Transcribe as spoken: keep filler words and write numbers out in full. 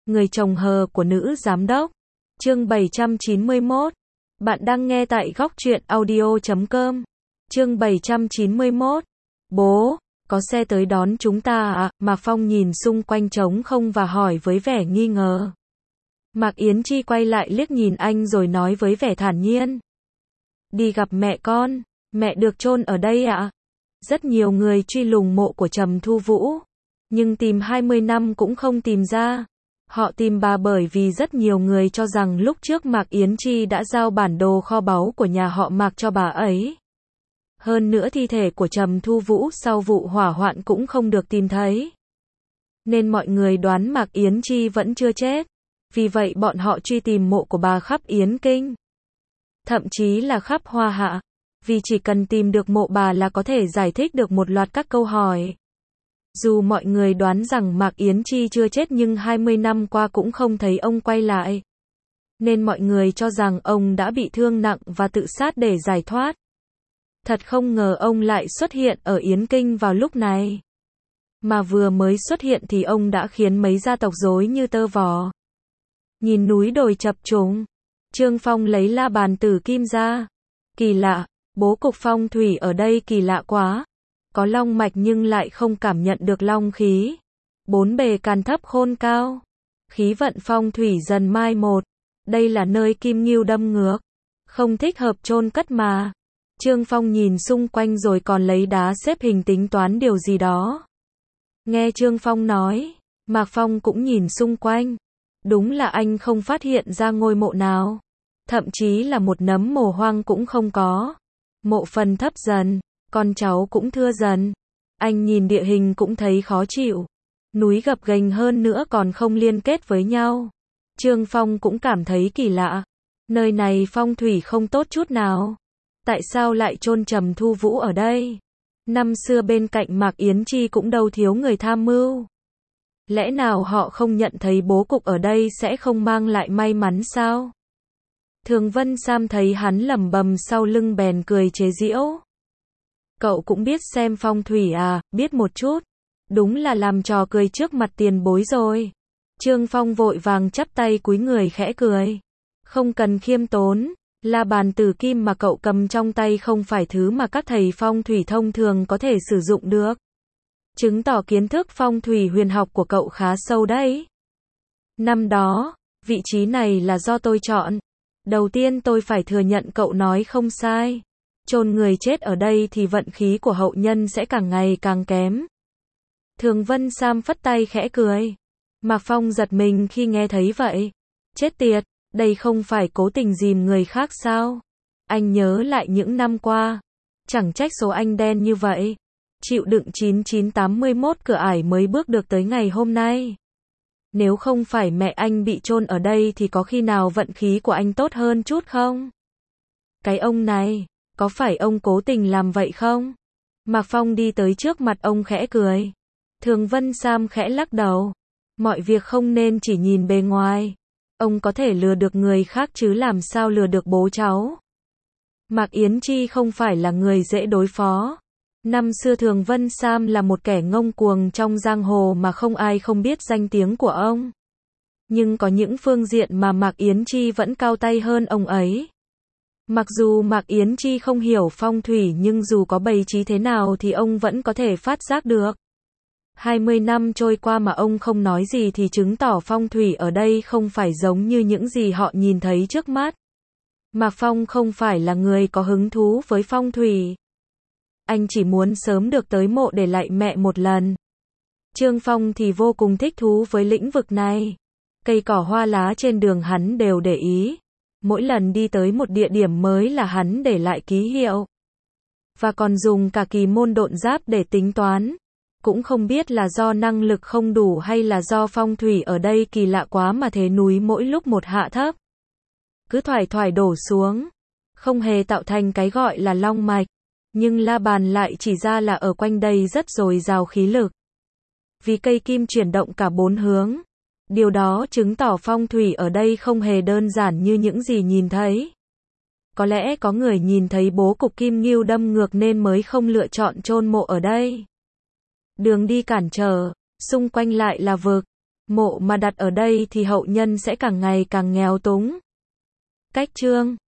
Người chồng hờ của nữ giám đốc. Chương bảy trăm chín mươi mốt. Bạn đang nghe tại góc truyện audio chấm com. Chương bảy trăm chín mươi mốt. Bố, có xe tới đón chúng ta à? Mạc Phong nhìn xung quanh trống không và hỏi với vẻ nghi ngờ. Mạc Yến Chi quay lại liếc nhìn anh rồi nói với vẻ thản nhiên. Đi gặp mẹ con, mẹ được chôn ở đây ạ. À? Rất nhiều người truy lùng mộ của Trầm Thu Vũ, nhưng tìm hai mươi năm cũng không tìm ra. Họ tìm bà bởi vì rất nhiều người cho rằng lúc trước Mạc Yến Chi đã giao bản đồ kho báu của nhà họ Mạc cho bà ấy. Hơn nữa thi thể của Trầm Thu Vũ sau vụ hỏa hoạn cũng không được tìm thấy. Nên mọi người đoán Mạc Yến Chi vẫn chưa chết. Vì vậy bọn họ truy tìm mộ của bà khắp Yến Kinh. Thậm chí là khắp Hoa Hạ. Vì chỉ cần tìm được mộ bà là có thể giải thích được một loạt các câu hỏi. Dù mọi người đoán rằng Mạc Yến Chi chưa chết nhưng hai mươi năm qua cũng không thấy ông quay lại. Nên mọi người cho rằng ông đã bị thương nặng và tự sát để giải thoát. Thật không ngờ ông lại xuất hiện ở Yến Kinh vào lúc này. Mà vừa mới xuất hiện thì ông đã khiến mấy gia tộc rối như tơ vò. Nhìn núi đồi chập trùng, Trương Phong lấy la bàn tử kim ra. Kỳ lạ, bố cục phong thủy ở đây kỳ lạ quá. Có long mạch nhưng lại không cảm nhận được long khí. Bốn bề càn thấp khôn cao. Khí vận phong thủy dần mai một. Đây là nơi kim ngưu đâm ngược. Không thích hợp chôn cất mà. Trương Phong nhìn xung quanh rồi còn lấy đá xếp hình tính toán điều gì đó. Nghe Trương Phong nói, Mạc Phong cũng nhìn xung quanh. Đúng là anh không phát hiện ra ngôi mộ nào. Thậm chí là một nấm mồ hoang cũng không có. Mộ phần thấp dần, con cháu cũng thưa dần. Anh nhìn địa hình cũng thấy khó chịu. Núi gập ghềnh hơn nữa còn không liên kết với nhau. Trương Phong cũng cảm thấy kỳ lạ. Nơi này phong thủy không tốt chút nào. Tại sao lại chôn Trầm Thu Vũ ở đây? Năm xưa bên cạnh Mạc Yến Chi cũng đâu thiếu người tham mưu. Lẽ nào họ không nhận thấy bố cục ở đây sẽ không mang lại may mắn sao? Thường Vân Sam thấy hắn lẩm bẩm sau lưng bèn cười chế giễu. Cậu cũng biết xem phong thủy à? Biết một chút. Đúng là làm trò cười trước mặt tiền bối rồi. Trương Phong vội vàng chắp tay cúi người khẽ cười. Không cần khiêm tốn. La bàn tử kim mà cậu cầm trong tay không phải thứ mà các thầy phong thủy thông thường có thể sử dụng được. Chứng tỏ kiến thức phong thủy huyền học của cậu khá sâu đấy. Năm đó, vị trí này là do tôi chọn. Đầu tiên tôi phải thừa nhận cậu nói không sai. Chôn người chết ở đây thì vận khí của hậu nhân sẽ càng ngày càng kém. Thường Vân Sam phất tay khẽ cười. Mạc Phong giật mình khi nghe thấy vậy. Chết tiệt, đây không phải cố tình dìm người khác sao? Anh nhớ lại những năm qua. Chẳng trách số anh đen như vậy. Chịu đựng chín chín tám mươi mốt cửa ải mới bước được tới ngày hôm nay. Nếu không phải mẹ anh bị chôn ở đây thì có khi nào vận khí của anh tốt hơn chút không? Cái ông này, có phải ông cố tình làm vậy không? Mạc Phong đi tới trước mặt ông khẽ cười. Thường Vân Sam khẽ lắc đầu. Mọi việc không nên chỉ nhìn bề ngoài. Ông có thể lừa được người khác chứ làm sao lừa được bố cháu. Mạc Yến Chi không phải là người dễ đối phó. Năm xưa Thường Vân Sam là một kẻ ngông cuồng trong giang hồ mà không ai không biết danh tiếng của ông. Nhưng có những phương diện mà Mạc Yến Chi vẫn cao tay hơn ông ấy. Mặc dù Mạc Yến Chi không hiểu phong thủy nhưng dù có bày trí thế nào thì ông vẫn có thể phát giác được. hai mươi năm trôi qua mà ông không nói gì thì chứng tỏ phong thủy ở đây không phải giống như những gì họ nhìn thấy trước mắt. Mạc Phong không phải là người có hứng thú với phong thủy. Anh chỉ muốn sớm được tới mộ để lạy mẹ một lần. Trương Phong thì vô cùng thích thú với lĩnh vực này. Cây cỏ hoa lá trên đường hắn đều để ý. Mỗi lần đi tới một địa điểm mới là hắn để lại ký hiệu. Và còn dùng cả kỳ môn độn giáp để tính toán. Cũng không biết là do năng lực không đủ hay là do phong thủy ở đây kỳ lạ quá mà thế núi mỗi lúc một hạ thấp. Cứ thoải thoải đổ xuống. Không hề tạo thành cái gọi là long mạch. Nhưng la bàn lại chỉ ra là ở quanh đây rất dồi dào khí lực. Vì cây kim chuyển động cả bốn hướng. Điều đó chứng tỏ phong thủy ở đây không hề đơn giản như những gì nhìn thấy. Có lẽ có người nhìn thấy bố cục kim ngưu đâm ngược nên mới không lựa chọn chôn mộ ở đây. Đường đi cản trở, xung quanh lại là vực. Mộ mà đặt ở đây thì hậu nhân sẽ càng ngày càng nghèo túng. Cách chương